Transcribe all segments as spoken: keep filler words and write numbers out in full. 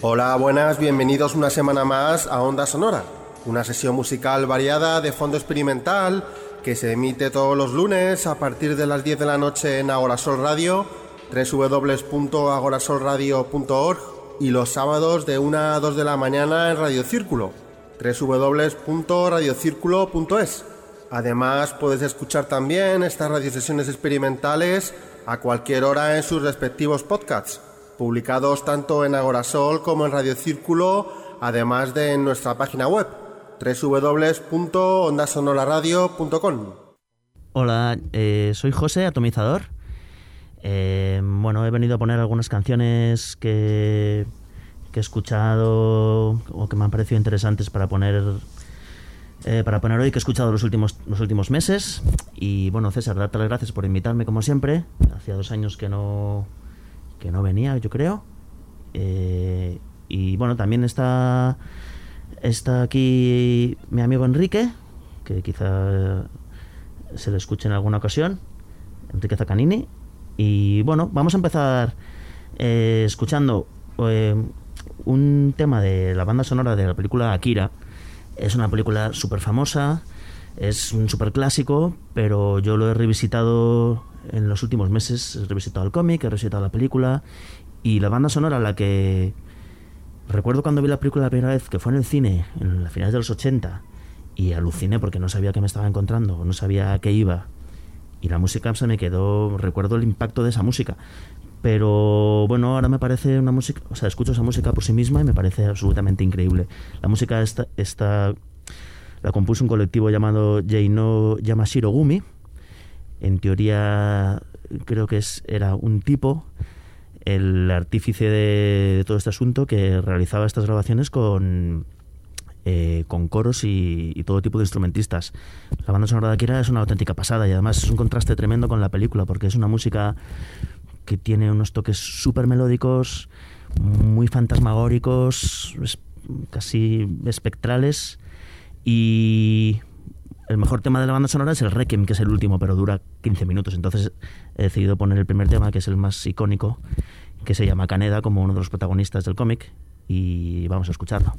Hola, buenas, bienvenidos una semana más a Onda Sonora, una sesión musical variada de fondo experimental que se emite todos los lunes a partir de las diez de la noche en Agorasol Radio, doble u doble u doble u punto agorasol radio punto org, y los sábados de una a dos de la mañana en Radio Círculo, doble u doble u doble u punto radio círculo punto es. Además, puedes escuchar también estas radiosesiones experimentales a cualquier hora en sus respectivos podcasts, publicados tanto en Agorasol como en Radio Círculo, además de en nuestra página web, doble u doble u doble u punto onda sonora radio punto com. Hola, eh, soy José, atomizador. Eh, bueno, he venido a poner algunas canciones que, que he escuchado o que me han parecido interesantes para poner eh, para poner hoy, que he escuchado los últimos, los últimos meses. Y bueno, César, darte las gracias por invitarme como siempre. Hacía dos años que no... que no venía, yo creo. Eh, y bueno, también está está aquí mi amigo Enrique, que quizá se le escuche en alguna ocasión, Enrique Zaccanini. Y bueno, vamos a empezar eh, escuchando eh, un tema de la banda sonora de la película Akira. Es una película súper famosa, es un súper clásico, pero yo lo he revisitado en los últimos meses. He revisitado el cómic, he revisitado la película, y la banda sonora, la que recuerdo cuando vi la película la primera vez, que fue en el cine, en las finales de los ochenta, y aluciné porque no sabía qué me estaba encontrando, no sabía a qué iba, y la música se me quedó, recuerdo el impacto de esa música. Pero bueno, ahora me parece una música, o sea, escucho esa música por sí misma y me parece absolutamente increíble. La música esta, esta la compuso un colectivo llamado Jeino Yamashiro Gumi. En teoría creo que es, era un tipo, el artífice de, de todo este asunto, que realizaba estas grabaciones con, eh, con coros y, y todo tipo de instrumentistas. La banda sonora de Akira es una auténtica pasada, y además es un contraste tremendo con la película, porque es una música que tiene unos toques súper melódicos, muy fantasmagóricos, casi espectrales. Y el mejor tema de la banda sonora es el Requiem, que es el último, pero dura quince minutos. Entonces he decidido poner el primer tema, que es el más icónico, que se llama Kaneda, como uno de los protagonistas del cómic, y vamos a escucharlo.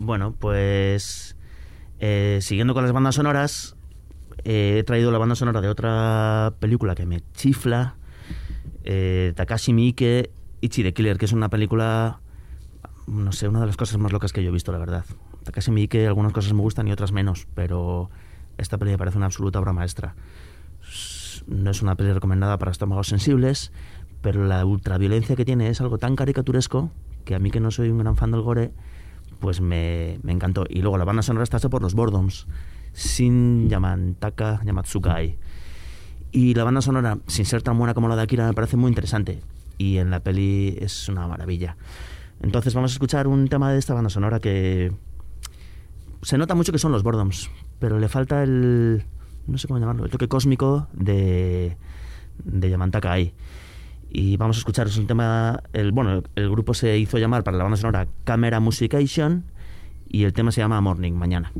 bueno, pues eh, siguiendo con las bandas sonoras, eh, he traído la banda sonora de otra película que me chifla, eh, Takashi Miike, Ichi the Killer, que es una película, no sé, una de las cosas más locas que yo he visto, la verdad. Takashi Miike, algunas cosas me gustan y otras menos, pero esta peli me parece una absoluta obra maestra. No es una peli recomendada para estómagos sensibles, pero la ultraviolencia que tiene es algo tan caricaturesco que a mí, que no soy un gran fan del gore, pues me, me encantó. Y luego la banda sonora está hecha por los Boredoms, Shin Yamantaka Yamatsukai. Y la banda sonora, sin ser tan buena como la de Akira, me parece muy interesante. Y en la peli es una maravilla. Entonces vamos a escuchar un tema de esta banda sonora que se nota mucho que son los Boredoms, pero le falta el, no sé cómo llamarlo, el toque cósmico de, de Yamantaka ahí. Y vamos a escuchar, es un tema, el, bueno, el grupo se hizo llamar para la banda sonora Camera Musication y el tema se llama Morning, mañana.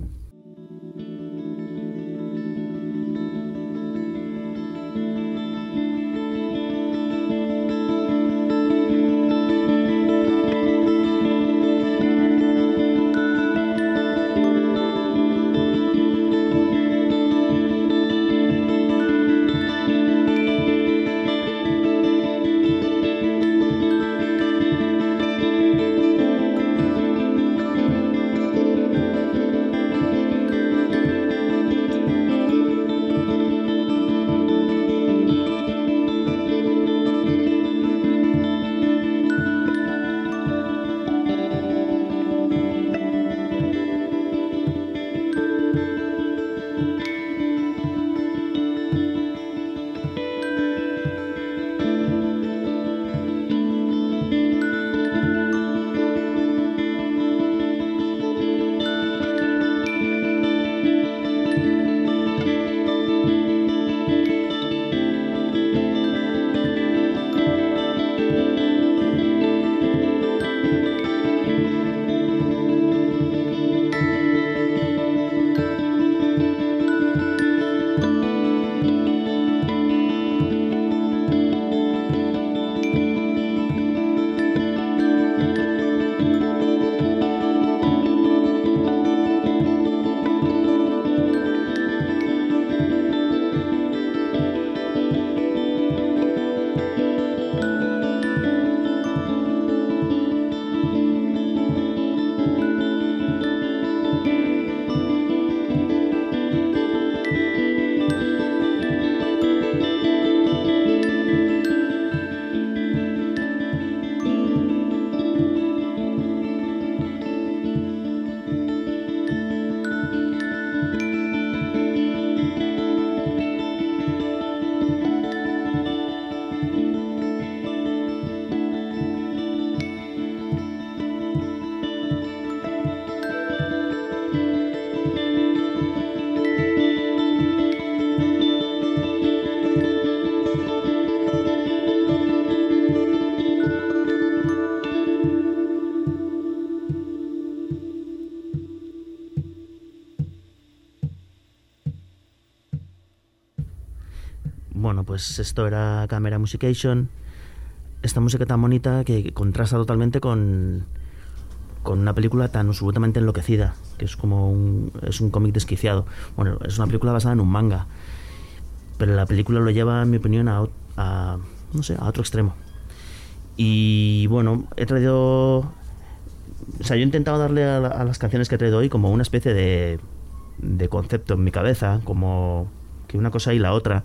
Bueno, pues esto era Camera Musication. Esta música tan bonita que contrasta totalmente con, con una película tan absolutamente enloquecida, que es como un, es un cómic desquiciado. Bueno, es una película basada en un manga, pero la película lo lleva, en mi opinión, a, a no sé, a otro extremo. Y bueno, he traído, o sea, yo he intentado darle a, a las canciones que he traído hoy como una especie de, de concepto en mi cabeza, como que una cosa y la otra.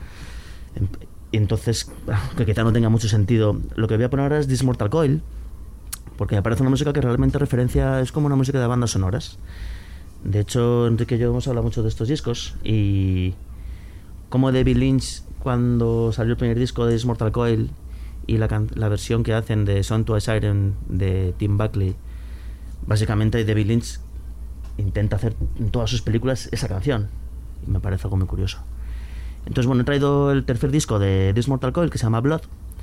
Y entonces, que quizá no tenga mucho sentido. Lo que voy a poner ahora es This Mortal Coil, porque me parece una música que realmente referencia, es como una música de bandas sonoras. De hecho, Enrique y yo hemos hablado mucho de estos discos, y como David Lynch, cuando salió el primer disco de This Mortal Coil y la, can- la versión que hacen de Song to a Siren de Tim Buckley, básicamente David Lynch intenta hacer en todas sus películas esa canción, y me parece algo muy curioso. Entonces, bueno, he traído el tercer disco de This Mortal Coil, que se llama Blood,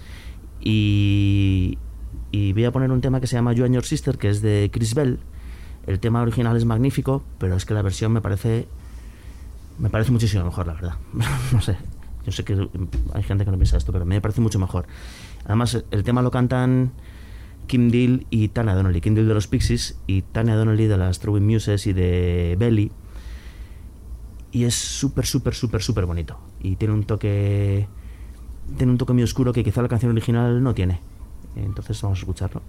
y, y voy a poner un tema que se llama You and Your Sister, que es de Chris Bell. El tema original es magnífico, pero es que la versión me parece me parece muchísimo mejor, la verdad. No sé, yo sé que hay gente que no piensa esto, pero a mí me parece mucho mejor. Además, el tema lo cantan Kim Deal y Tanya Donelly. Kim Deal de los Pixies y Tanya Donelly de las Throwing Muses y de Belly. Y es súper, súper, súper, súper bonito. Y tiene un toque... Tiene un toque muy oscuro que quizá la canción original no tiene. Entonces vamos a escucharlo.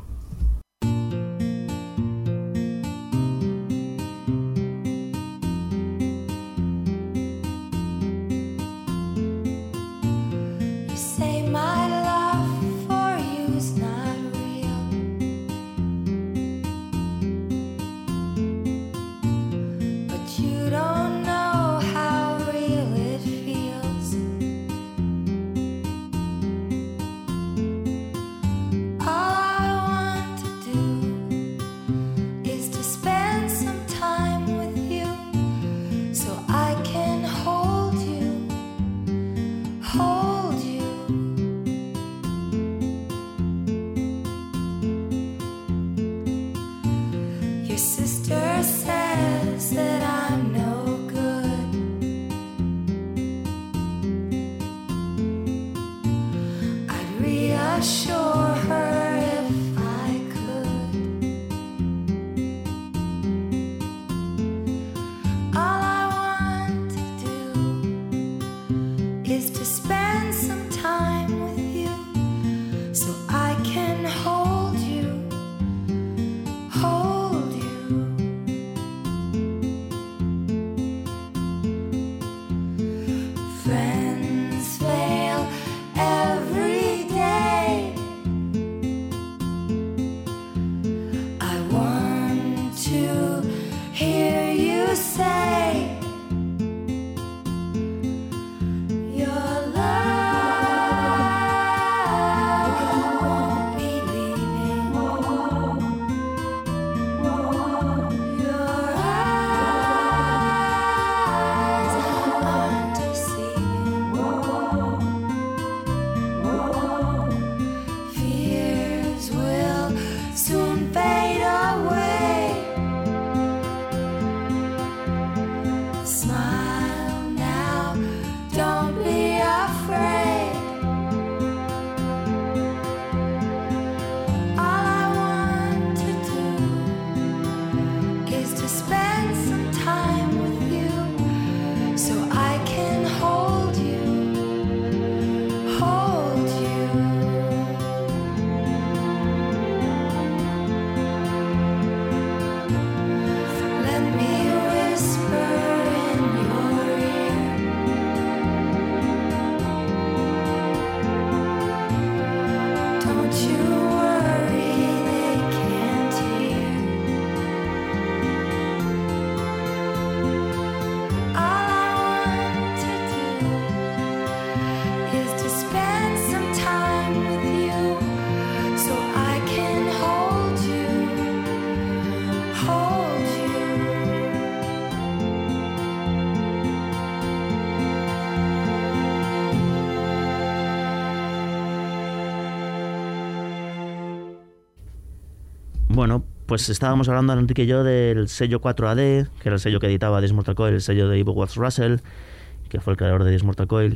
Bueno, pues estábamos hablando, Enrique y yo, del sello cuatro A D, que era el sello que editaba This Mortal Coil, el sello de Ivo Watts Russell, que fue el creador de This Mortal Coil,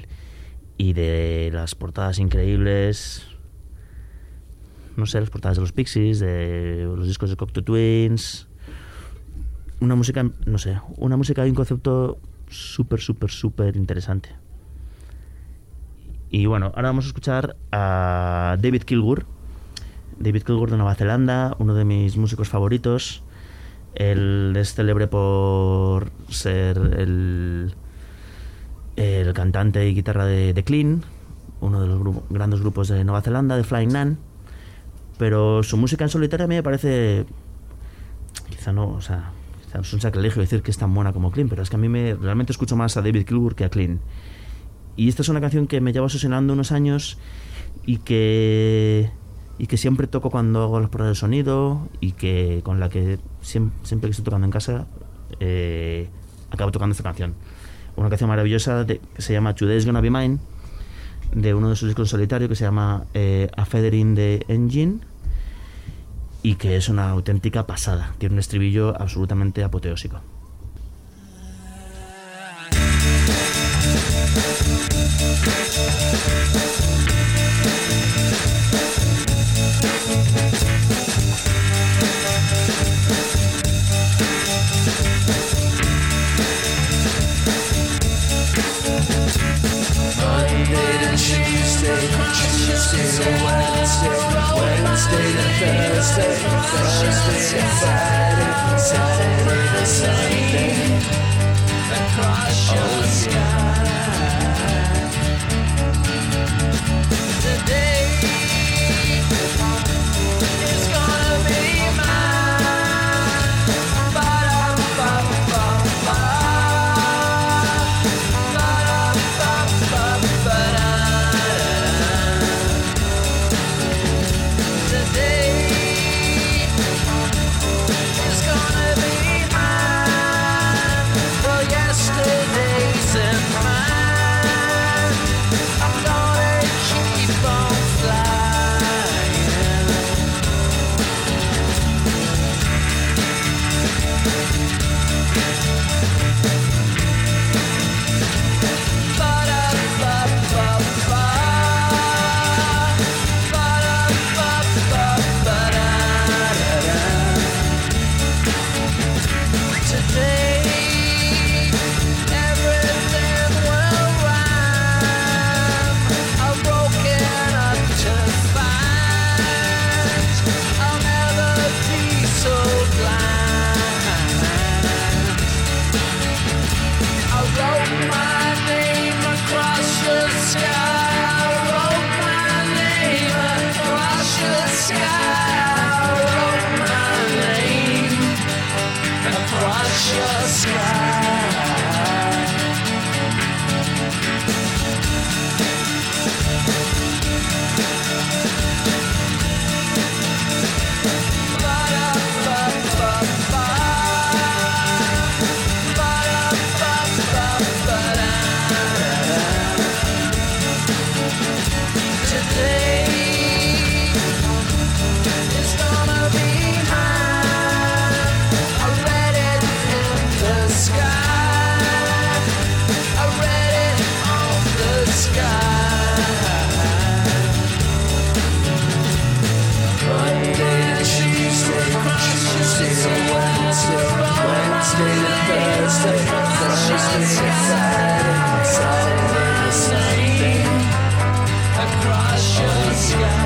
y de las portadas increíbles, no sé, las portadas de los Pixies, de los discos de Cocteau Twins, una música, no sé, una música y un concepto súper, súper, súper interesante. Y bueno, ahora vamos a escuchar a David Kilgour. David Kilgour de Nueva Zelanda, uno de mis músicos favoritos. Él es célebre por ser el, el cantante y guitarra de The Clean, uno de los gru- grandes grupos de Nueva Zelanda, de Flying Nun. Pero su música en solitario a mí me parece, quizá no, o sea, quizá es un sacrilegio decir que es tan buena como Clean, pero es que a mí me realmente escucho más a David Kilgour que a Clean. Y esta es una canción que me lleva obsesionando unos años y que y que siempre toco cuando hago las pruebas de sonido y que con la que siempre, siempre que estoy tocando en casa eh, acabo tocando esta canción. Una canción maravillosa de, que se llama Today's Gonna Be Mine, de uno de sus discos en solitario que se llama eh, A Feather in the Engine, y que es una auténtica pasada. Tiene un estribillo absolutamente apoteósico. We'll be right back. Tuesday to Wednesday, Wednesday to Thursday, Thursday to Friday, Saturday to Sunday, across your sky. Today is gonna be mine. Ba-da-ba-ba-ba. Ba-da-ba-ba-ba-da. Today is gonna be mine. Well, yesterday's in mine. I'm gonna keep on flying. Ba-da-ba-ba-ba. Ba-da-ba-ba-ba-da-da-da. Today, everything will rhyme. I'm broken up to find I'll never be so blind. I wrote my name across the sky. I wrote my name across the sky. I wrote my name across your sky. Ba-da-ba-ba-ba. Ba-da-ba-ba-ba-da-da. Today is gonna be mine. I read it in the sky. I read it on the sky. Monday to Tuesday, Tuesday to Wednesday, Wednesday to Thursday, Thursday to Friday, Saturday to Sunday, across your sky.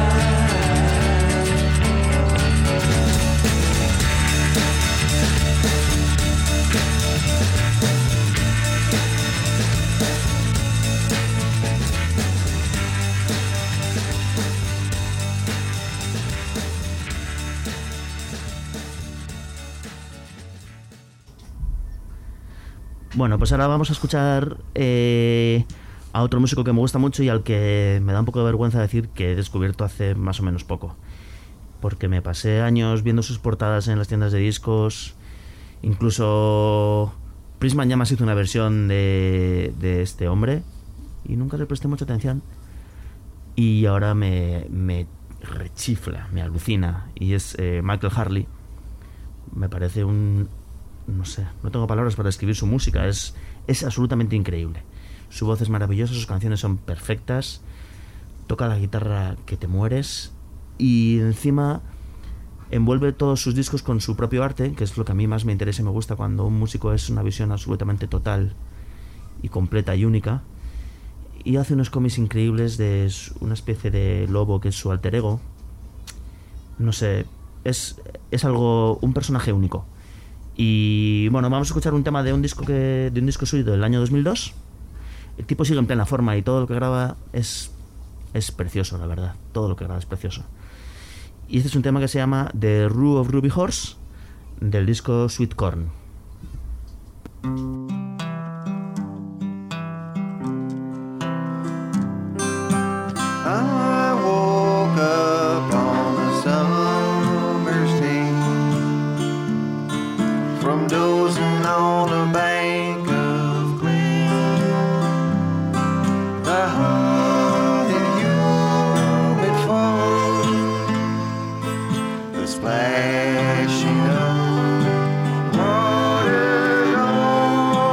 Bueno, pues ahora vamos a escuchar eh, a otro músico que me gusta mucho y al que me da un poco de vergüenza decir que he descubierto hace más o menos poco. Porque me pasé años viendo sus portadas en las tiendas de discos. Incluso Prisma Llamas hizo una versión de, de este hombre y nunca le presté mucha atención. Y ahora me, me rechifla, me alucina. Y es eh, Michael Harley. Me parece un... no sé, no tengo palabras para describir su música. Es, es absolutamente increíble. Su voz es maravillosa, sus canciones son perfectas. Toca la guitarra que te mueres. Y encima envuelve todos sus discos con su propio arte, que es lo que a mí más me interesa y me gusta cuando un músico es una visión absolutamente total y completa y única. Y hace unos cómics increíbles de una especie de lobo que es su alter ego. No sé, es, es algo, un personaje único. Y bueno, vamos a escuchar un tema de un disco que de un disco suyo del año dos mil dos. El tipo sigue en plena forma y todo lo que graba es es precioso, la verdad. Todo lo que graba es precioso. Y este es un tema que se llama The Rue of Ruby Horse, del disco Sweet Corn. I woke up on a summer's day from dozing on a bank of clay. The hot and humid fall, the splashing of water on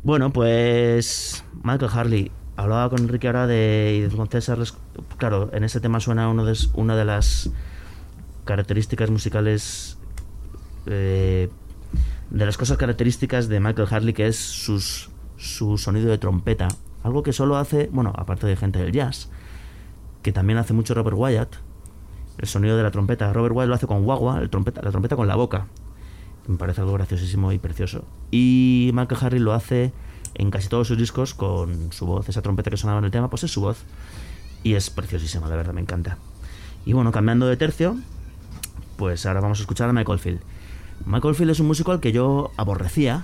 Bueno, pues Michael Harley. Hablaba con Enrique ahora de, y con César. Claro, en ese tema suena uno de, una de las características musicales, eh, de las cosas características de Michael Harley, que es sus, su sonido de trompeta. Algo que solo hace, bueno, aparte de gente del jazz, que también hace mucho Robert Wyatt, el sonido de la trompeta. Robert Wyatt lo hace con guagua, el trompeta, la trompeta con la boca. Me parece algo graciosísimo y precioso. Y Michael Harley lo hace en casi todos sus discos con su voz. Esa trompeta que sonaba en el tema, pues es su voz. Y es preciosísima, la verdad, me encanta. Y bueno, cambiando de tercio, pues ahora vamos a escuchar a Michael Field. Michael Field es un músico al que yo aborrecía,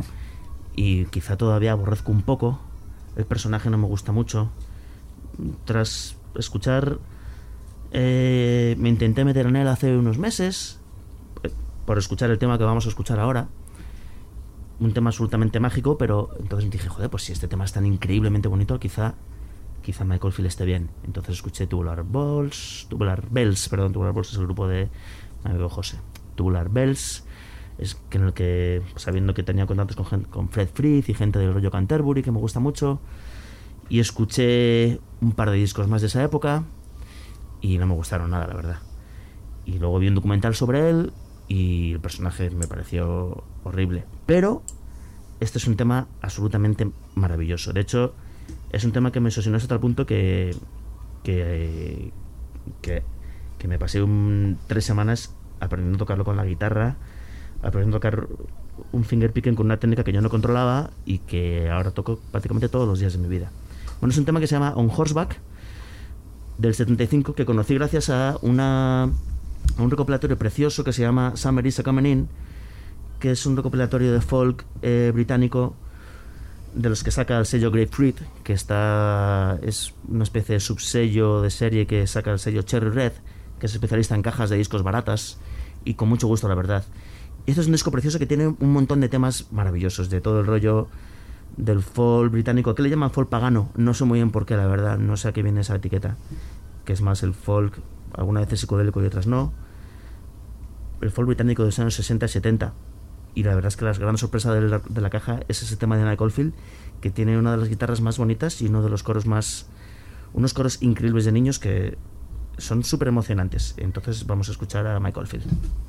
y quizá todavía aborrezco un poco. El personaje no me gusta mucho. Tras escuchar... Eh, me intenté meter en él hace unos meses, por escuchar el tema que vamos a escuchar ahora, un tema absolutamente mágico, pero entonces dije, joder, pues si este tema es tan increíblemente bonito, quizá quizá Michael Field esté bien. Entonces escuché Tubular Bells, Tubular Bells, perdón, Tubular Bells es el grupo de mi amigo José. Tubular Bells, es que en el que, sabiendo que tenía contactos con, con Fred Frith y gente del rollo Canterbury, que me gusta mucho, y escuché un par de discos más de esa época y no me gustaron nada, la verdad. Y luego vi un documental sobre él y el personaje me pareció horrible. Pero este es un tema absolutamente maravilloso. De hecho, es un tema que me obsesionó hasta el punto que que, que, que me pasé un, tres semanas aprendiendo a tocarlo con la guitarra, aprendiendo a tocar un finger picking con una técnica que yo no controlaba y que ahora toco prácticamente todos los días de mi vida. Bueno, es un tema que se llama On Horseback, del setenta y cinco, que conocí gracias a una a un recopilatorio precioso que se llama Summer Is a Coming In, que es un recopilatorio de folk eh, británico, de los que saca el sello Grapefruit, que está es una especie de subsello de serie que saca el sello Cherry Red, que es especialista en cajas de discos baratas y con mucho gusto, la verdad. Y esto es un disco precioso que tiene un montón de temas maravillosos, de todo el rollo del folk británico, que le llaman folk pagano, no sé muy bien por qué, la verdad, no sé a qué viene esa etiqueta, que es más el folk, algunas veces psicodélico y otras no, el folk británico de los años sesenta y setenta. Y la verdad es que la gran sorpresa de la, de la caja es ese tema de Michael Field, que tiene una de las guitarras más bonitas y uno de los coros más, unos coros increíbles de niños que son súper emocionantes. Entonces vamos a escuchar a Michael Field.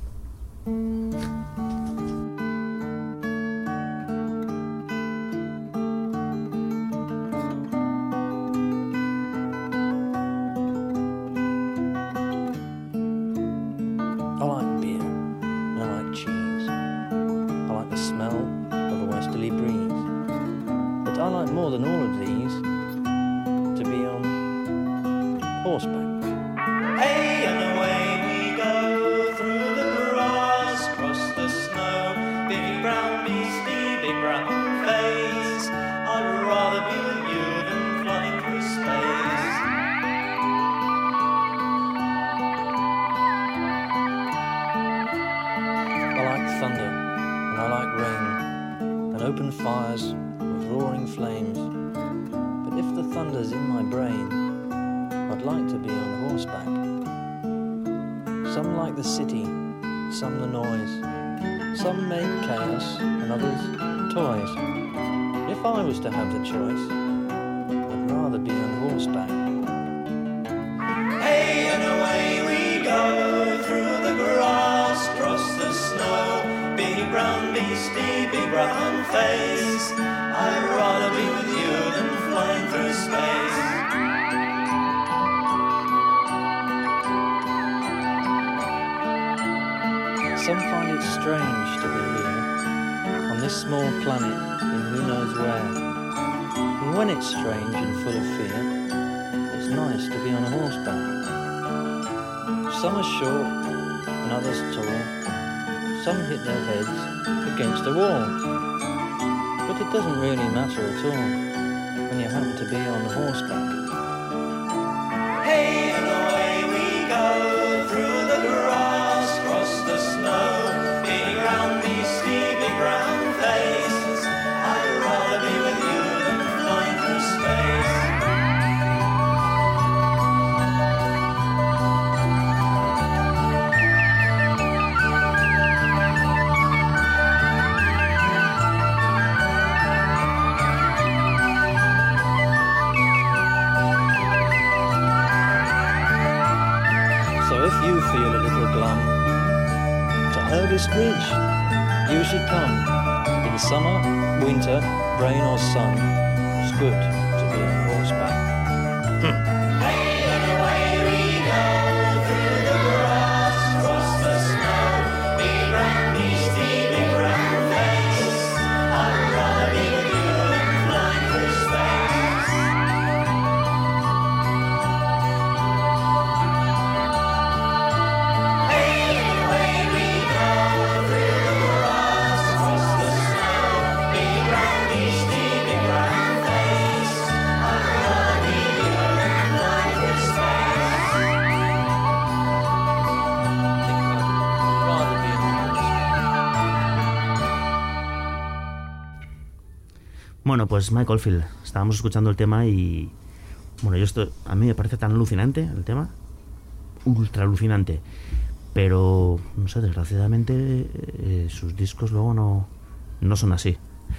To have the choice, I'd rather be on horseback. Hey, and away we go through the grass, cross the snow, big brown beastie, big brown face. I'd rather be with you than flying through space. Some find it strange to be here on this small planet in who knows where. And when it's strange and full of fear, it's nice to be on a horseback. Some are short and others tall. Some hit their heads against a wall. But it doesn't really matter at all when you happen to be on horseback. Hey, and away we go through the grass, cross the snow, big round beastie, big round face. I'd rather be with you than flying through space. know this bridge? You should come. In summer, winter, rain or sun, it's good to be on horseback. Bueno, pues Michael Field, estábamos escuchando el tema y... Bueno, yo esto, a mí me parece tan alucinante el tema, ultra alucinante, pero, no sé, desgraciadamente eh, sus discos luego no, no son así.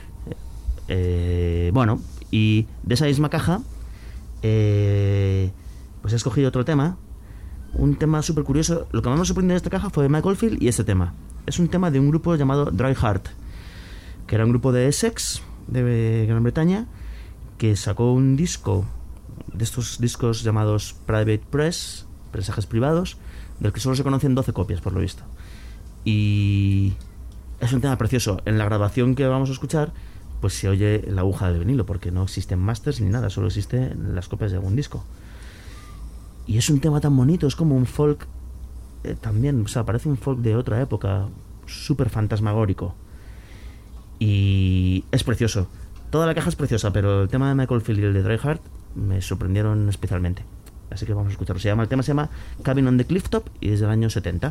Eh, bueno, y de esa misma caja, eh, pues he escogido otro tema, un tema súper curioso. Lo que más me sorprendió de esta caja fue Michael Field y este tema. Es un tema de un grupo llamado Dry Heart, que era un grupo de Essex, de Gran Bretaña, que sacó un disco de estos discos llamados Private Press, prensajes privados, del que solo se conocen doce copias por lo visto, y es un tema precioso. En la grabación que vamos a escuchar pues se oye la aguja del vinilo, porque no existen masters ni nada, solo existen las copias de algún disco, y es un tema tan bonito, es como un folk eh, también, o sea, parece un folk de otra época, súper fantasmagórico. Y es precioso. Toda la caja es preciosa, pero el tema de Michael Field y el de Dry Heart me sorprendieron especialmente. Así que vamos a escucharlo. Se llama, el tema se llama Cabin on the Clifftop y es del año setenta.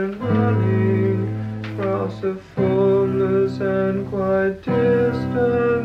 The formless and quite distant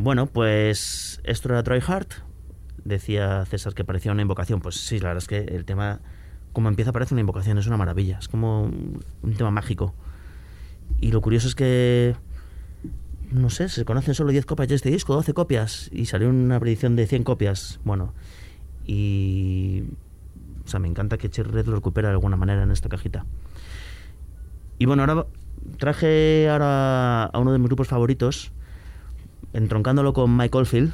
Bueno, pues esto era Try Hard. Decía César que parecía una invocación. Pues sí, la verdad es que el tema, como empieza, parece una invocación, es una maravilla. Es como un, un tema mágico. Y lo curioso es que, no sé, se conocen solo diez copias de este disco, doce copias, y salió una edición de cien copias. Bueno, y... O sea, me encanta que Cherry Red lo recupera de alguna manera en esta cajita. Y bueno, ahora traje ahora a uno de mis grupos favoritos, entroncándolo con Mike Oldfield.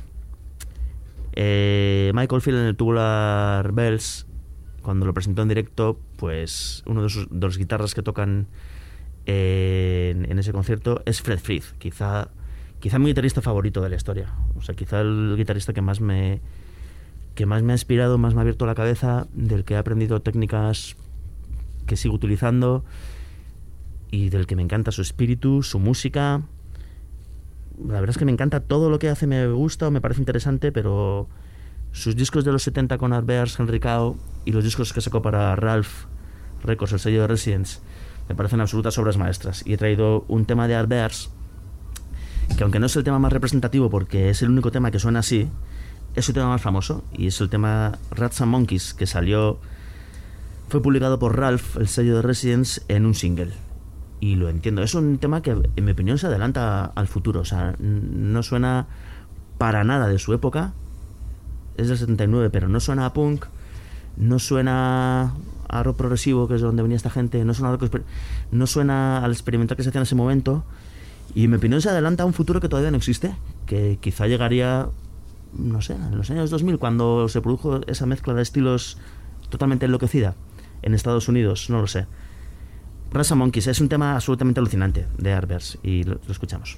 Eh, Mike Oldfield en el Tubular Bells, cuando lo presentó en directo, pues uno de, sus, de los guitarras que tocan eh, en, en ese concierto es Fred Frith, quizá, quizá mi guitarrista favorito de la historia. O sea, quizá el guitarrista que más me, que más me ha inspirado, más me ha abierto la cabeza, del que he aprendido técnicas que sigo utilizando y del que me encanta su espíritu, su música. La verdad es que me encanta todo lo que hace, me gusta o me parece interesante, pero sus discos de los setenta con Art Bears, Henry Cow, y los discos que sacó para Ralph Records, el sello de Residence, me parecen absolutas obras maestras. Y he traído un tema de Art Bears que, aunque no es el tema más representativo porque es el único tema que suena así, es su tema más famoso, y es el tema Rats and Monkeys, que salió, fue publicado por Ralph, el sello de Residence, en un single. Y lo entiendo, es un tema que en mi opinión se adelanta al futuro. O sea, no suena para nada de su época, es del setenta y nueve, pero no suena a punk, no suena a rock progresivo, que es de donde venía esta gente, no suena a rock, no suena al experimental que se hacía en ese momento, y en mi opinión se adelanta a un futuro que todavía no existe, que quizá llegaría, no sé, en los años dos mil, cuando se produjo esa mezcla de estilos totalmente enloquecida en Estados Unidos, no lo sé. Rats and Monkeys es un tema absolutamente alucinante de Art Bears, y lo, lo escuchamos.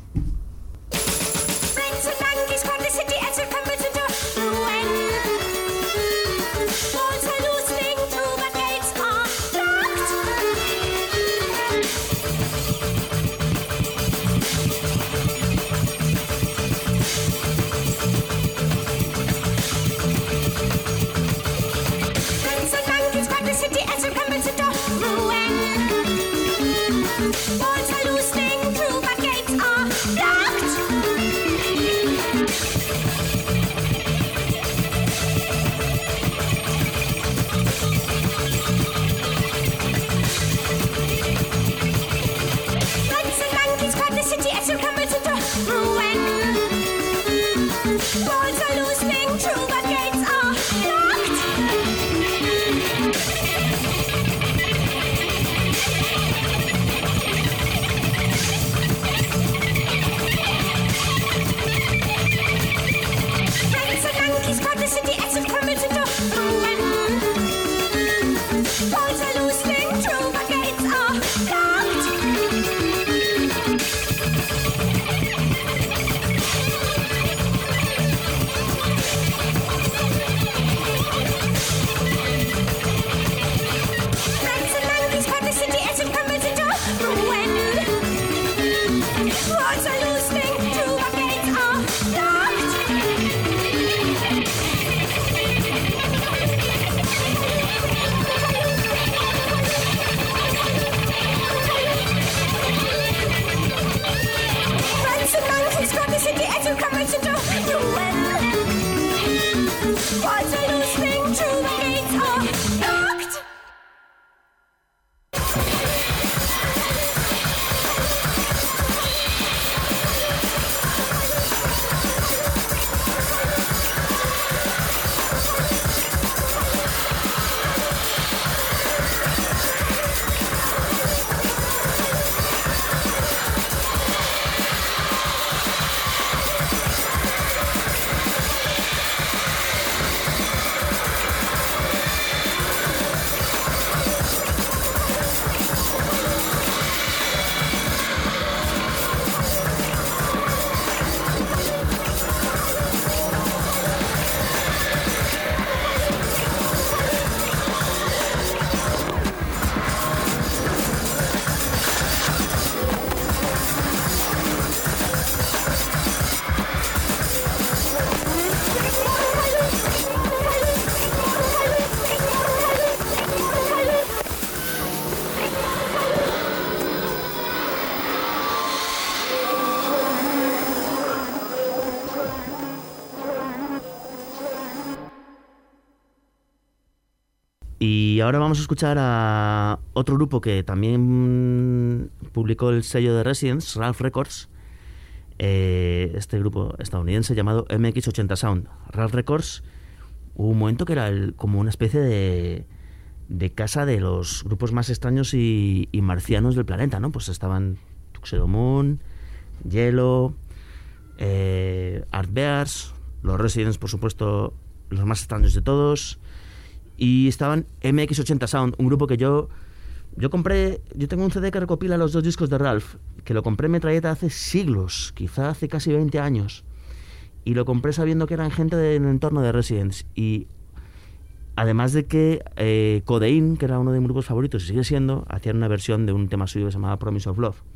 ahora vamos a escuchar a otro grupo que también publicó el sello de Residence, Ralph Records. Eh, este grupo estadounidense llamado M X ochenta Sound. Ralph Records, hubo un momento que era el, como una especie de, de casa de los grupos más extraños y, y marcianos del planeta, ¿no? Pues estaban Tuxedo Moon, Yellow, eh, Art Bears, los Residents, por supuesto, los más extraños de todos, y estaban M X ochenta Sound, un grupo que yo yo compré, yo tengo un C D que recopila los dos discos de Ralph, que lo compré en metralleta hace siglos, quizá hace casi veinte años, y lo compré sabiendo que eran gente del entorno de Residents, y además de que eh, Codeine, que era uno de mis grupos favoritos y sigue siendo, hacían una versión de un tema suyo que se llamaba Promise of Love.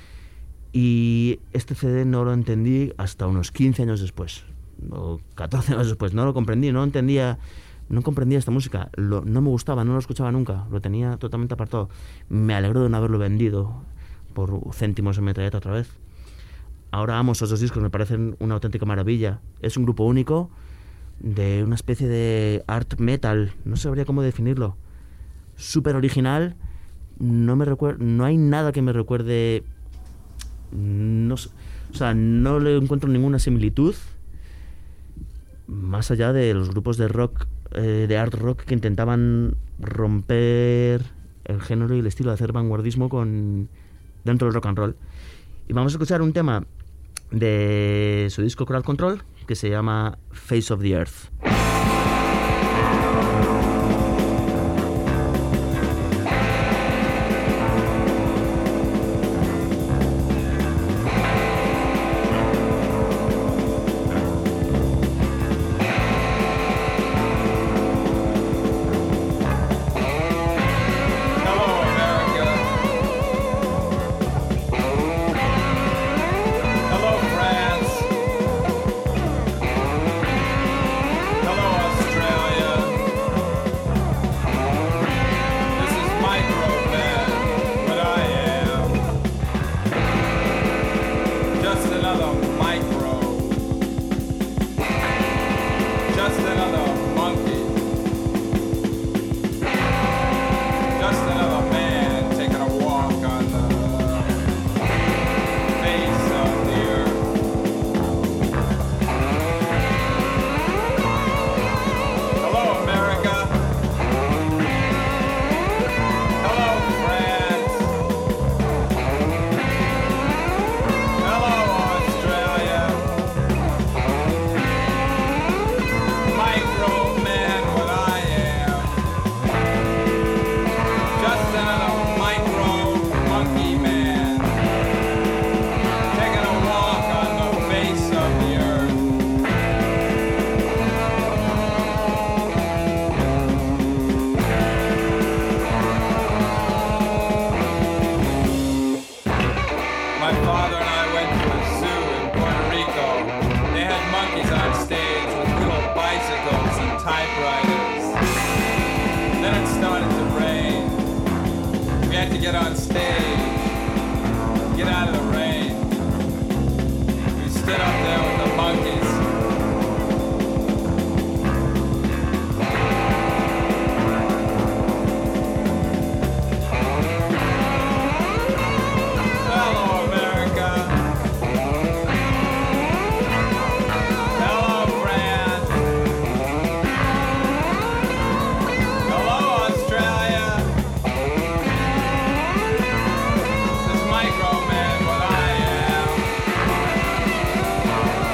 Y este C D no lo entendí hasta unos quince años después, o catorce años después. No lo comprendí, no entendía, no comprendía esta música, lo, no me gustaba, no lo escuchaba nunca, lo tenía totalmente apartado. Me alegro de no haberlo vendido por céntimos en metralleta otra vez. Ahora amo esos dos discos, me parecen una auténtica maravilla. Es un grupo único, de una especie de art metal, no sabría cómo definirlo. Súper original, no me recuer- no hay nada que me recuerde... No, o sea, no le encuentro ninguna similitud más allá de los grupos de rock, eh, de art rock, que intentaban romper el género y el estilo de hacer vanguardismo con dentro del rock and roll. Y vamos a escuchar un tema de su disco Crowd Control que se llama Face of the Earth. Micro Man, what I am.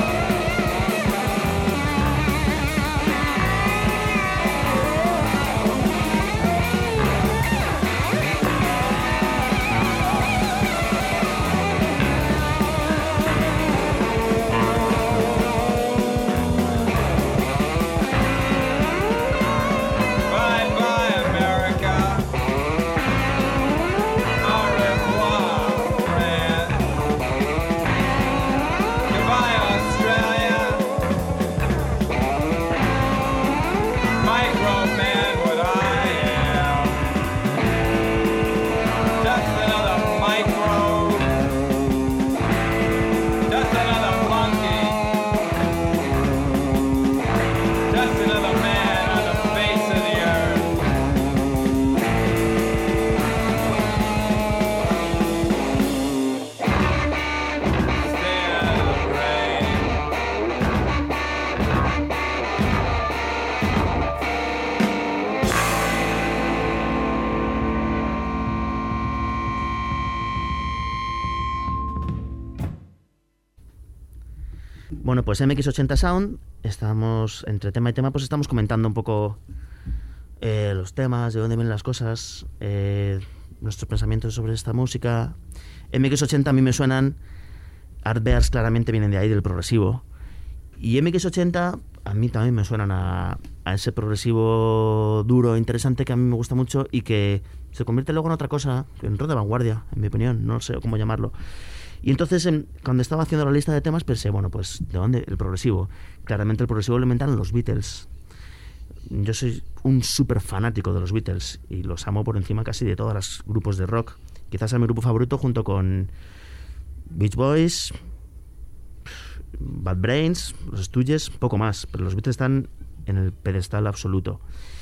Bueno, pues M X ochenta Sound, estamos entre tema y tema, pues estamos comentando un poco eh, los temas, de dónde vienen las cosas, eh, nuestros pensamientos sobre esta música. M X ochenta a mí me suenan, Art Bears claramente vienen de ahí, del progresivo. Y M X ochenta a mí también me suenan a, a ese progresivo duro, interesante, que a mí me gusta mucho y que se convierte luego en otra cosa, en rock de vanguardia, en mi opinión, no sé cómo llamarlo. Y entonces, en, cuando estaba haciendo la lista de temas, pensé, bueno, pues, ¿de dónde? El progresivo. Claramente el progresivo lo inventaron los Beatles. Yo soy un súper fanático de los Beatles y los amo por encima casi de todos los grupos de rock. Quizás sea mi grupo favorito junto con Beach Boys, Bad Brains, los Stooges, poco más. Pero los Beatles están en el pedestal absoluto.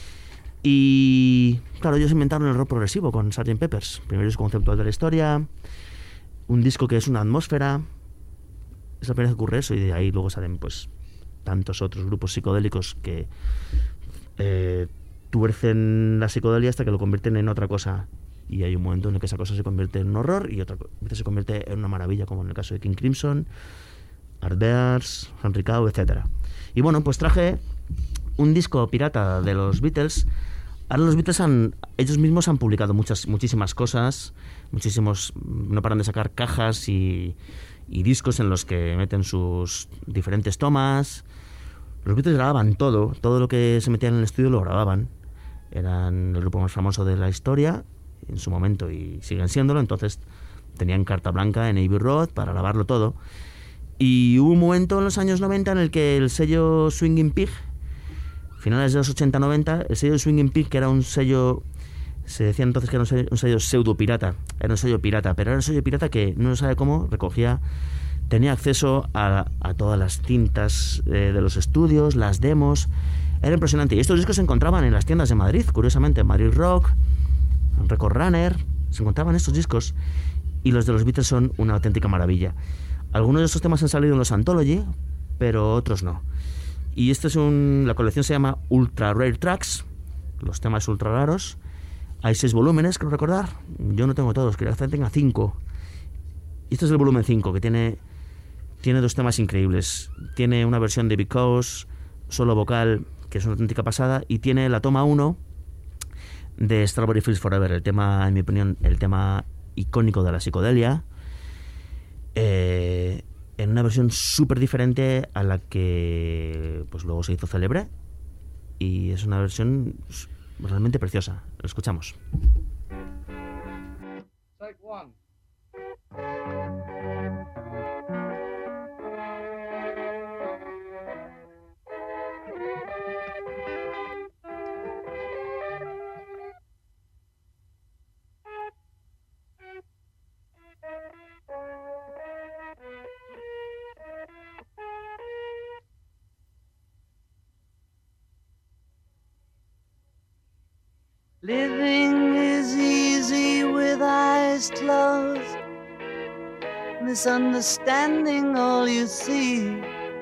Y claro, ellos inventaron el rock progresivo con sergeant Pepper's. Primero es conceptual de la historia, un disco que es una atmósfera. Es la primera vez que ocurre eso, y de ahí luego salen pues tantos otros grupos psicodélicos que eh, tuercen la psicodelia hasta que lo convierten en otra cosa. Y hay un momento en el que esa cosa se convierte en un horror y otra vez se convierte en una maravilla, como en el caso de King Crimson, Art Bears, Henry Cow, etcétera. Y bueno, pues traje un disco pirata de los Beatles. Ahora los Beatles han, ellos mismos han publicado muchas, muchísimas cosas, muchísimos, no paran de sacar cajas y, y discos en los que meten sus diferentes tomas. Los Beatles grababan todo, todo lo que se metían en el estudio lo grababan. Eran el grupo más famoso de la historia en su momento y siguen siéndolo, entonces tenían carta blanca en Abbey Road para grabarlo todo. Y hubo un momento en los años noventa en el que el sello Swinging Pig, finales de los ochenta noventa, el sello Swinging Pig, que era un sello, se decía entonces que era un sello, un sello pseudo pirata, era un sello pirata, pero era un sello pirata que no se sabe cómo recogía, tenía acceso a, a todas las cintas eh, de los estudios, las demos, era impresionante. Y estos discos se encontraban en las tiendas de Madrid, curiosamente, en Madrid Rock, en Record Runner, se encontraban estos discos, y los de los Beatles son una auténtica maravilla. Algunos de estos temas han salido en los Anthology, pero otros no. Y este es un, la colección se llama Ultra Rare Tracks, los temas ultra raros. Hay seis volúmenes, creo recordar. Yo no tengo todos, creo que tenga cinco. Y este es el volumen cinco, que tiene, tiene dos temas increíbles. Tiene una versión de Because, solo vocal, que es una auténtica pasada, y tiene la toma uno de Strawberry Fields Forever, el tema, en mi opinión, el tema icónico de la psicodelia. Eh, en una versión súper diferente a la que pues luego se hizo célebre, y es una versión realmente preciosa. Lo escuchamos. Take one. Living is easy with eyes closed, misunderstanding all you see.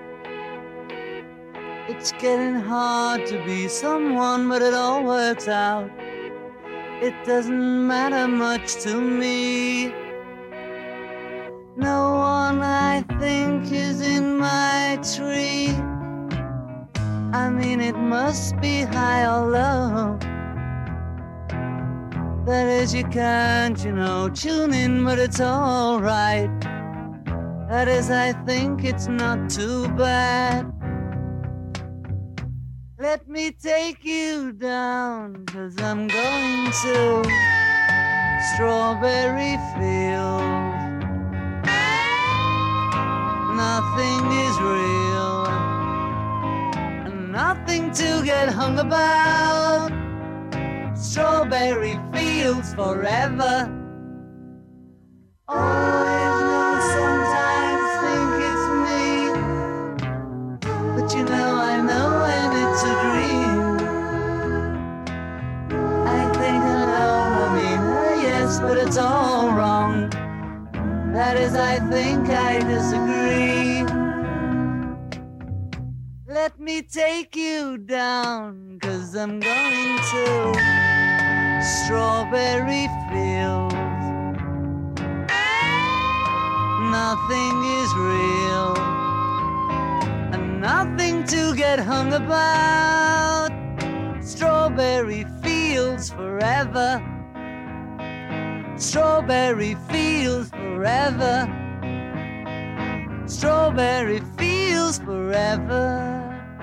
It's getting hard to be someone, but it all works out. It doesn't matter much to me. No one I think is in my tree. I mean, it must be high or low. That is, you can't, you know, tune in, but it's alright. That is, I think it's not too bad. Let me take you down, 'cause I'm going to Strawberry Fields. Nothing is real, and nothing to get hung about. Strawberry Fields forever. Always know, sometimes think it's me, but you know I know when it's a dream. I think I know, I mean, uh, yes, but it's all wrong. That is, I think I disagree. Let me take you down, 'cause I'm going to Strawberry Fields. Nothing is real, nothing to get hung about. Strawberry fields forever. Strawberry fields forever. Strawberry fields forever.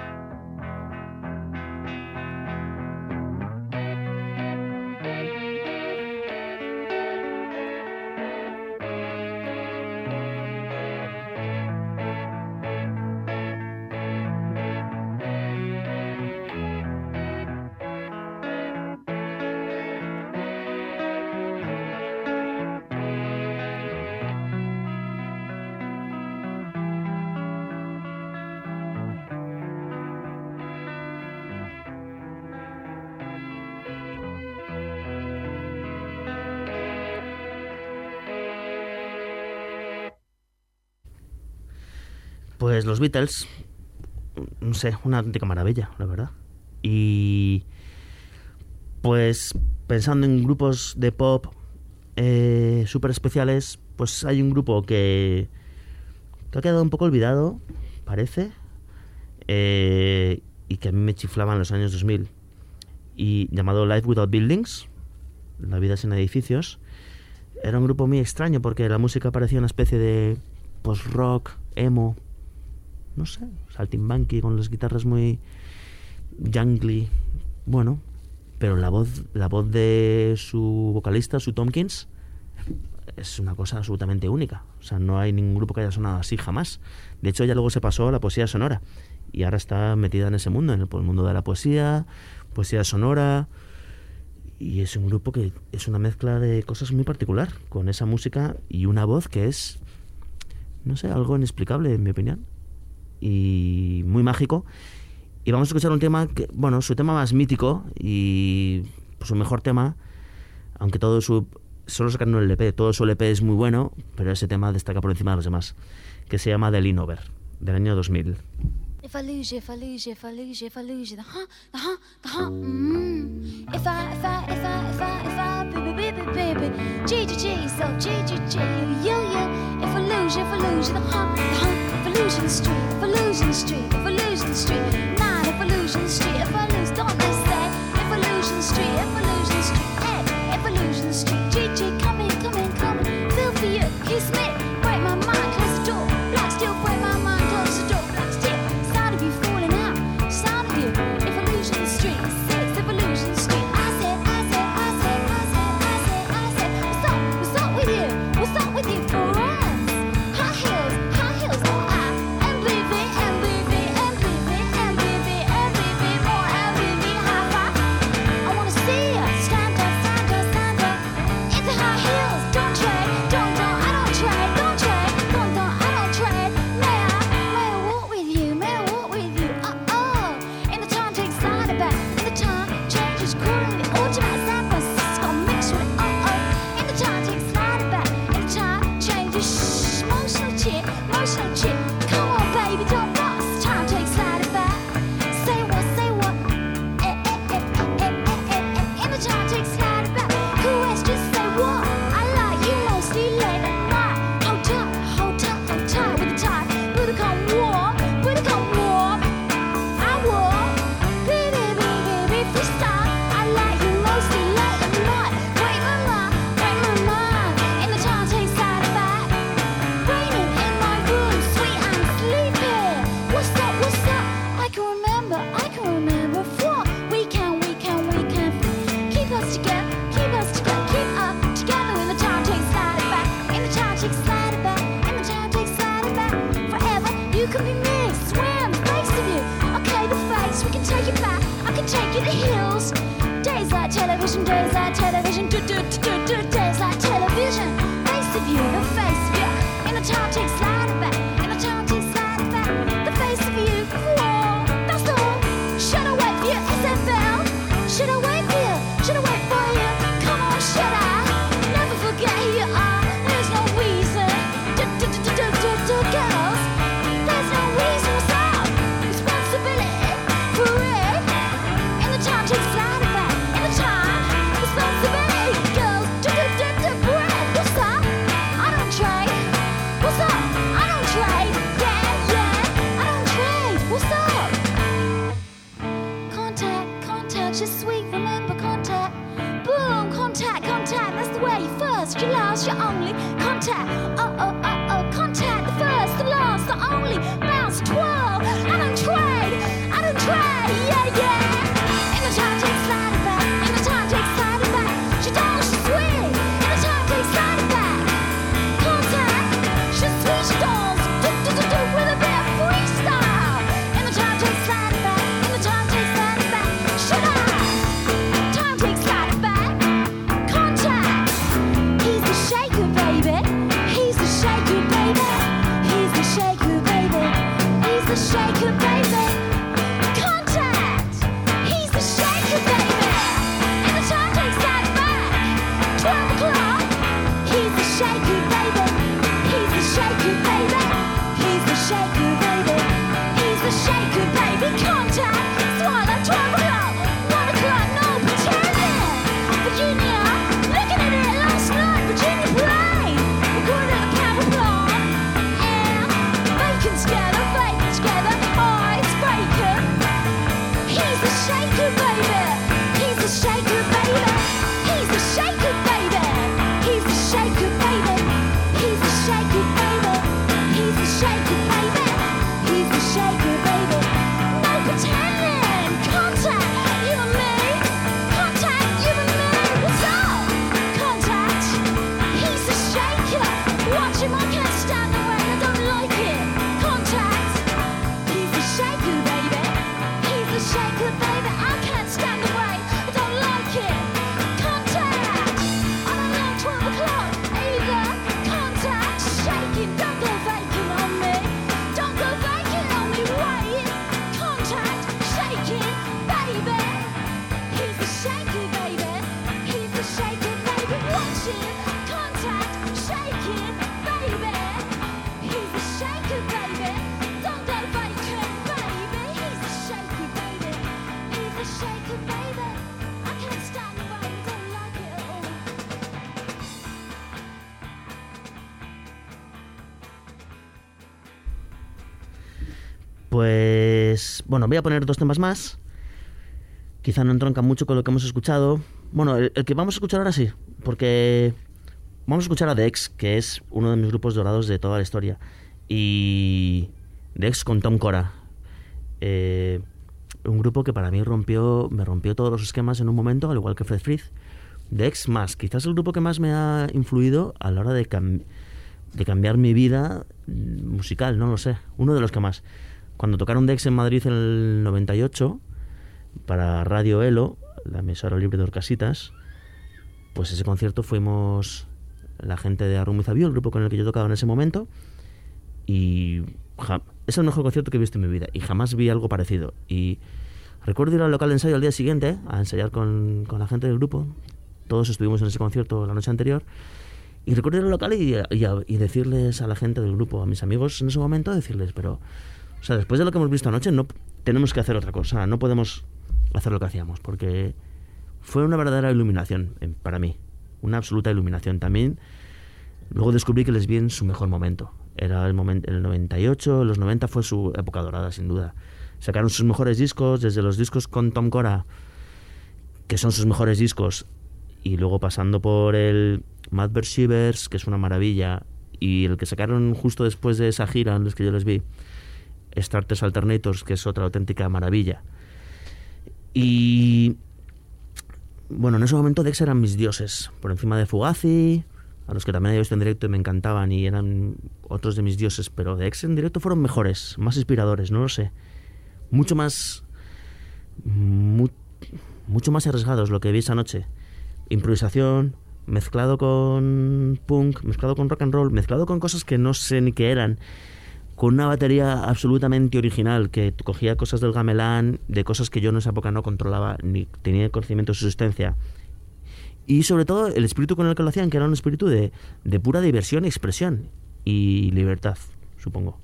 Pues los Beatles, no sé, una auténtica maravilla, la verdad. Y pues pensando en grupos de pop eh, súper especiales, pues hay un grupo que, que ha quedado un poco olvidado, parece, eh, y que a mí me chiflaba en los años dos mil, y llamado Life Without Buildings, La vida sin edificios. Era un grupo muy extraño porque la música parecía una especie de post-rock, emo, no sé, saltimbanqui, con las guitarras muy jungly, bueno, pero la voz, la voz de su vocalista, Sue Tompkins, es una cosa absolutamente única. O sea, no hay ningún grupo que haya sonado así jamás. De hecho, ella luego se pasó a la poesía sonora y ahora está metida en ese mundo, en el, el mundo de la poesía, poesía sonora, y es un grupo que es una mezcla de cosas muy particular, con esa música y una voz que es, no sé, algo inexplicable en mi opinión, y muy mágico. Y vamos a escuchar un tema que, bueno, su tema más mítico y su mejor tema, aunque todo su, solo sacaron el L P, todo su L P es muy bueno, pero ese tema destaca por encima de los demás, que se llama The Lean Over, del año dos mil. If I lose you, if I lose you, if I lose you, if I lose you, the huh, the huh, the huh, mm. If I, if I, if I, if I, if I, baby, baby, baby, G, G, G, so G, G, G, yo, yo. If I lose you, if I lose you, the huh, the huh. If I lose you in the street, if I lose you in the street, if I lose you in the street, nine, if I lose you in the street, if I lose, don't they say, if I lose you in the street, if I lose you in the street, hey, if I lose you in the street, G, G, come in, come in, come in, feel for you, kiss me, break my mind, close the door, black steel, break my mind, close the door, black steel. You falling out, sound of you. If I lose you in the street, six. If I lose you in the street, I said, I said, I said, I said, I said, I said. What's up? What's up with you? What's up with you, friends? High heels, high heels, oh I M V V, M V V, M V V, M V V, M V V, more M V V, high five. I wanna see you stand up, stand up, stand up. In the high heels, don't trade, don't, don't, I don't trade, don't trade, don't, don't, I don't trade. May I, may I walk with you? May I walk with you? Uh oh. In the time takes slide back. In the time changes currently. Ultimate San Francisco mixed with uh oh. In the time takes slide back. In the time changes. Shh, emotional chick, emotional chick. Come on, baby, don't bust. Time takes slide back. Say what, say what. Eh, eh, eh, eh, eh, eh, eh. In the time takes slide back. Who else just say what? I like you mostly late at night. Hold tight, hold tight, hold tight with the tie. Put it come warm, put it come warm. I walk, baby, baby, baby, freestyle. I like you mostly late at night. Break my mind, break my mind. In the time takes slide back. Raining in my room, sweet and sleepy. What's up, what's up? I can remember, I can remember. What? We can, we can, we can. Keep us together, keep us together, keep up together. In the time takes slide back. In the time takes slide back. In the time takes slide back. Forever, you can be me. Swear I'm the face of you. Okay, the face, we can take it back. I can take you to hills. Days like television, days like television. Do, do, do, do, do. Days like television. Face of you, the face of you. In the time takes slide back. In the time takes slide back. The face of you. Whoa, that's all. Should I wait for you, S F L? Should I wait for you? Should I wait for you? Come on, should I? Never forget who you are. There's no reason. Do, do, do, do, do, do, do, girls. There's no reason. What's up? Responsibility for it. In the time takes slide back. In the time, responsibility, girls. Do, do, do, do, bread. What's up? I don't trade. What's up? first, your last, your only contact. Oh, oh, oh, oh, contact. The first, the last, the only. Bounce, twirl. I don't trade. I don't trade. Yeah, yeah. In the time takes sliding back. In the time takes sliding back. She don't, she's sweet. In the time takes sliding back. Contact. She's sweet, she does. Do, do, do, do, with a bit of freestyle. In the time takes sliding back. In the time takes sliding back. Should I? Time takes sliding back. Contact. He's the shaker, baby. He's the shaker, baby. He's the shaker, baby. He's the shaker, baby. Contact. He's the shaker, baby. And the time takes sliding back. Twelve o'clock. He's the shaker, baby. He's the shaker, baby. He's the shaker, baby. He's the shaker, baby. Contact. Swallow. Twelve o'clock. One o'clock. No pretending. Virginia. Looking at it last night. Virginia played. We're going to the power plant. And bacon together. Bacon together. Ice bacon. He's the shaker, baby. He's the shaker, baby. He's the shaker, baby. He's the shaker, baby. He's the shaker, baby. He's the shaker, baby. He's the shaker, baby. No pretending. Contact, you and me. Contact, you and me. What's up? Contact. He's the shaker. Watch him, I can't stand the rain. I don't like it. Contact. He's the shaker, baby. He's the shaker, baby. I can't stand the rain. I don't like it. Contact. I don't like twelve o'clock either. Contact. Shaking. Don't go vacant on me. Don't go vacant on me. Wait. Contact. Shaking, baby. He's the shaker, baby. He's the shaker, baby. Watch him. Contact. Shaking, baby. He's the shaker, baby. Don't go vacant, baby. He's the shaker, baby. He's the shaker, baby. I can't stand the rain. I don't like it at all. Pues bueno, voy a poner dos temas más. Quizá no entroncan mucho con lo que hemos escuchado. Bueno, el, el que vamos a escuchar ahora sí, porque vamos a escuchar a The X, que es uno de mis grupos dorados de toda la historia. Y The X con Tom Cora. Eh, un grupo que para mí rompió, me rompió todos los esquemas en un momento, al igual que Fred Frith. The X más, quizás el grupo que más me ha influido a la hora de, cam- de cambiar mi vida musical, no lo sé. Uno de los que más. Cuando tocaron The X en Madrid en el noventa y ocho, para Radio Elo, la emisora libre de Orcasitas, pues ese concierto fuimos la gente de Arrum y Zabio, el grupo con el que yo tocaba en ese momento, y ja, es el mejor concierto que he visto en mi vida, y jamás vi algo parecido. Y recuerdo ir al local de ensayo al día siguiente a ensayar con, con la gente del grupo. Todos estuvimos en ese concierto la noche anterior, y recuerdo ir al local y, y, y decirles a la gente del grupo, a mis amigos en ese momento, decirles, pero o sea, después de lo que hemos visto anoche, no tenemos que hacer otra cosa, no podemos hacer lo que hacíamos, porque fue una verdadera iluminación eh, para mí, una absoluta iluminación. También luego descubrí que les vi en su mejor momento. Era el momento, el noventa y ocho, los noventa fue su época dorada, sin duda. Sacaron sus mejores discos, desde los discos con Tom Cora, que son sus mejores discos, y luego pasando por el Mad Shivers, que es una maravilla, y el que sacaron justo después de esa gira en los que yo les vi, Starters Alternators, que es otra auténtica maravilla. Y bueno, en ese momento The X eran mis dioses, por encima de Fugazi, a los que también había visto en directo y me encantaban y eran otros de mis dioses, pero The X en directo fueron mejores, más inspiradores, no lo sé, mucho más mu- mucho más arriesgados lo que vi esa noche. Improvisación mezclado con punk, mezclado con rock and roll, mezclado con cosas que no sé ni qué eran, con una batería absolutamente original que cogía cosas del gamelán, de cosas que yo en esa época no controlaba ni tenía conocimiento de su existencia. Y sobre todo el espíritu con el que lo hacían, que era un espíritu de, de pura diversión, expresión y libertad, supongo.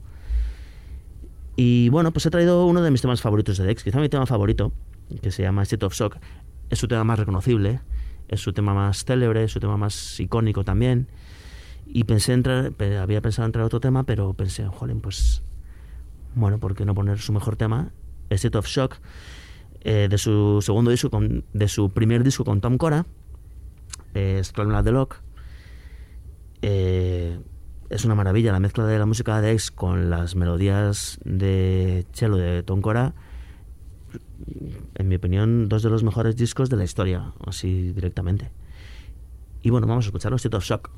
Y bueno, pues he traído uno de mis temas favoritos de The X, quizá mi tema favorito, que se llama State of Shock. Es su tema más reconocible, es su tema más célebre, es su tema más icónico también. Y pensé en traer, había pensado en traer otro tema, pero pensé, jolín, pues bueno, ¿por qué no poner su mejor tema, State of Shock, eh, de su segundo disco, con, de su primer disco con Tom Cora, eh, Scream Like the Lock, Eh, es una maravilla la mezcla de la música de X con las melodías de cello de Tom Cora. En mi opinión, dos de los mejores discos de la historia, así directamente. Y bueno, vamos a escuchar State of Shock.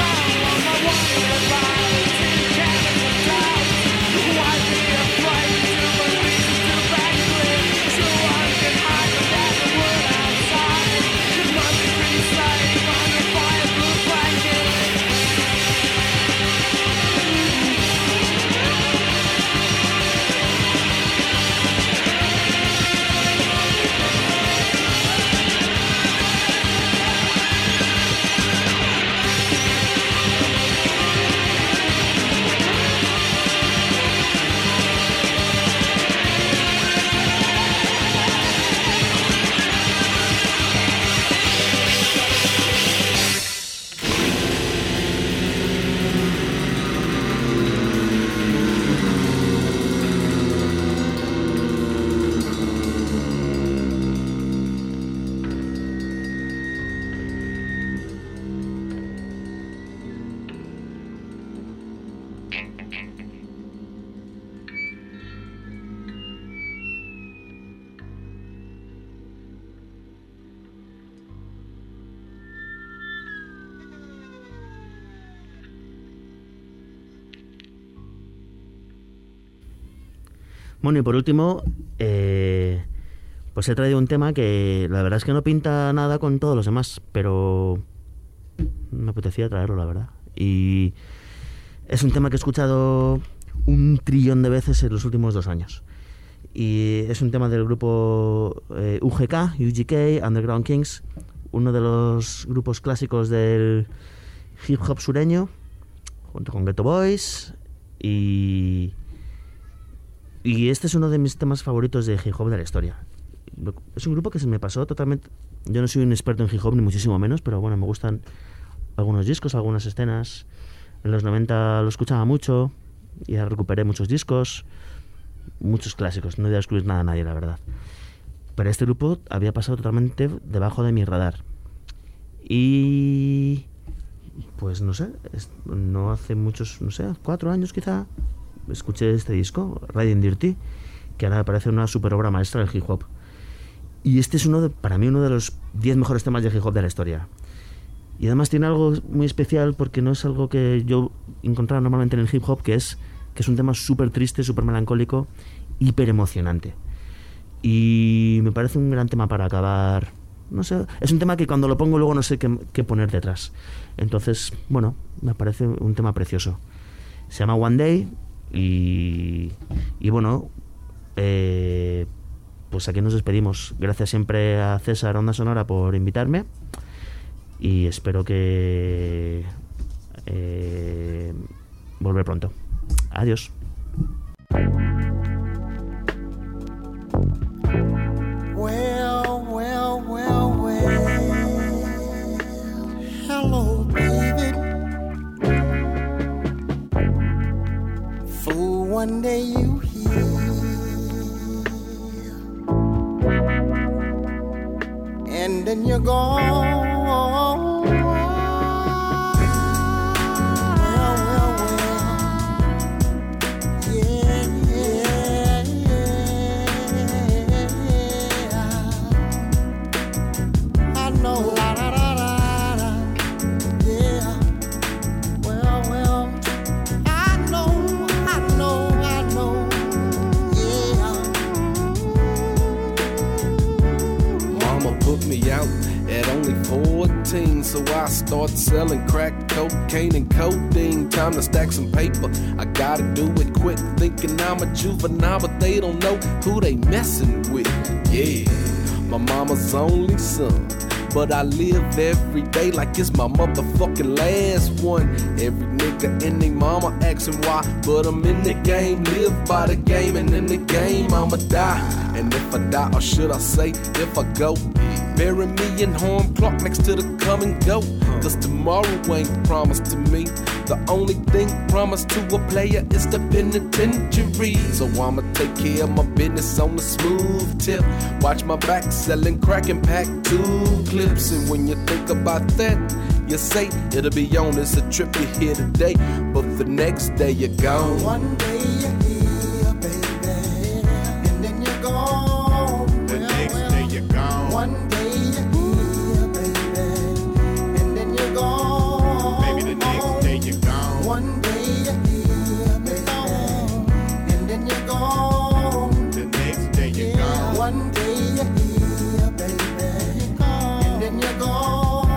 Why be afraid? Bueno, y por último, eh, pues he traído un tema que la verdad es que no pinta nada con todos los demás, pero me apetecía traerlo, la verdad. Y es un tema que he escuchado un trillón de veces en los últimos dos años. Y es un tema del grupo eh, U G K, U G K, Underground Kings, uno de los grupos clásicos del hip hop sureño, junto con Ghetto Boys. Y, y este es uno de mis temas favoritos de hip hop de la historia. Es un grupo que se me pasó totalmente. Yo no soy un experto en hip hop, ni muchísimo menos, pero bueno, me gustan algunos discos, algunas escenas. En los noventa lo escuchaba mucho, y ya recuperé muchos discos, muchos clásicos. No voy a excluir nada a nadie, la verdad. Pero este grupo había pasado totalmente debajo de mi radar. Y pues no sé, es, no hace muchos, no sé, cuatro años quizá, escuché este disco, Riding Dirty, que ahora me parece una super obra maestra del hip hop. Y este es uno de, para mí uno de los diez mejores temas de hip hop de la historia. Y además tiene algo muy especial porque no es algo que yo encontraba normalmente en el hip hop, que es que es un tema súper triste, súper melancólico, hiper emocionante. Y me parece un gran tema para acabar. No sé, es un tema que cuando lo pongo luego no sé qué, qué poner detrás. Entonces, bueno, me parece un tema precioso. Se llama One Day y, y bueno, eh, pues aquí nos despedimos. Gracias siempre a César Onda Sonora por invitarme y espero que eh, volver pronto. Adiós. Well, well, well, well. Hello, baby. Fool, one day you here, and then you're gone. So I start selling crack, cocaine, and codeine. Time to stack some paper. I gotta do it quick. Thinking I'm a juvenile, but they don't know who they messing with. Yeah, my mama's only son, but I live every day like it's my motherfucking last one. Every nigga in they mama asking why, but I'm in the game, live by the game, and in the game I'ma die. And if I die, or should I say, if I go, bury me in home clock next to the come and go. Cause tomorrow ain't promised to me. The only thing promised to a player is the penitentiary. So I'ma take care of my business on the smooth tip. Watch my back, selling crack and pack two clips. And when you think about that, you say it'll be on. It's a trip you're here today, but the next day you're gone. One day you're here, baby, and then you're gone. The well, next well, day you're gone. One day you're here, baby, and then you're gone. Maybe the next day you're gone. One day you're here, baby, and then you're gone. The next day you're yeah. gone. One day you're here, baby, and then you're gone.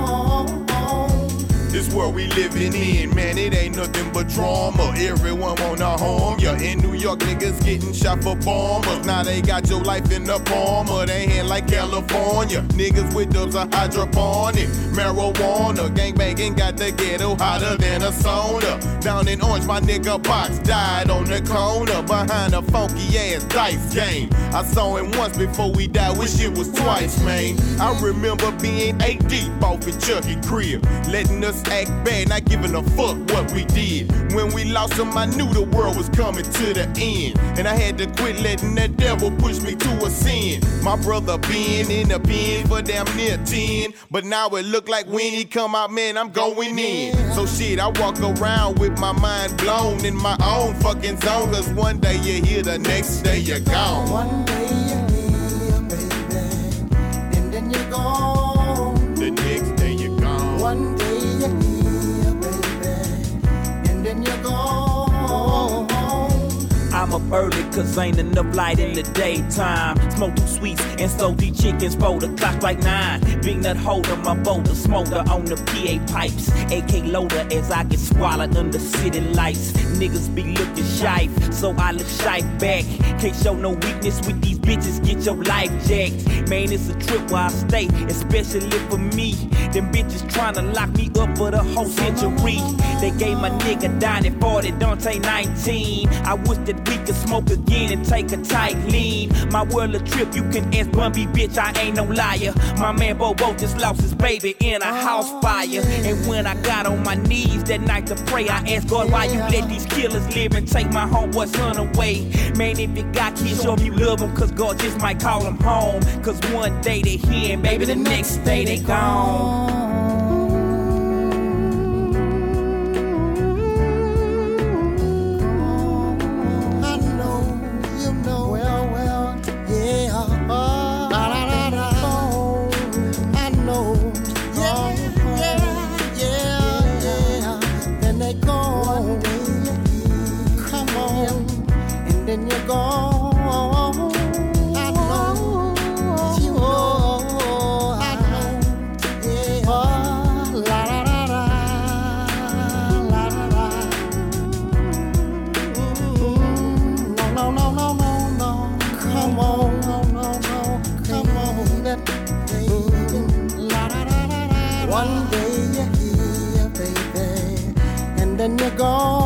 This world we living in, man, it ain't nothing but drama. Everyone wanna harm ya. In New York, niggas getting shot for bombers. Now they got your life in the palm of their hand like California. Niggas with dubs are hydroponic. Marijuana, gangbanging got the ghetto hotter than a sauna. Down in Orange, my nigga Box died on the corner behind a funky ass dice game. I saw him once before we died, wish it was twice, man. I remember being eight deep off in Chucky crib, letting us act bad, not giving a fuck what we did. When we lost him, I knew the world was coming to the end, and I had to quit letting that devil push me to a sin. My brother been in the pen for damn near ten, but now it look like when he come out, man, I'm going in. So shit, I walk around with my mind blown in my own fucking zone, cause one day you're here, the next day you're gone. One day you're here, baby, and then you're gone. The next day you're gone. One day you're here, baby, and then you're gone. I I'm up early cause ain't enough light in the daytime. Smoke two sweets and sold these chickens for the clock like nine. Big nut holder, my boulder smoker on the P A pipes. A K loader as I get swallowed under city lights. Niggas be looking shy, so I look shy back. Can't show no weakness with these bitches, get your life jacked. Man, it's a trip where I stay, especially for me. Them bitches tryna lock me up for the whole century. They gave my nigga Donnie forty, Dante nineteen. I wish that we could smoke again and take a tight lean. My world a trip, you can ask Bumby, bitch, I ain't no liar. My man Bobo just lost his baby in a house fire. And when I got on my knees that night to pray, I asked God, why you let these killers live and take my homeboy son away? Man, if you got kids, show them you love them, cause God just might call them home. Cause one day they here and baby, the next day they gone. One day you're here, baby, and then you're gone.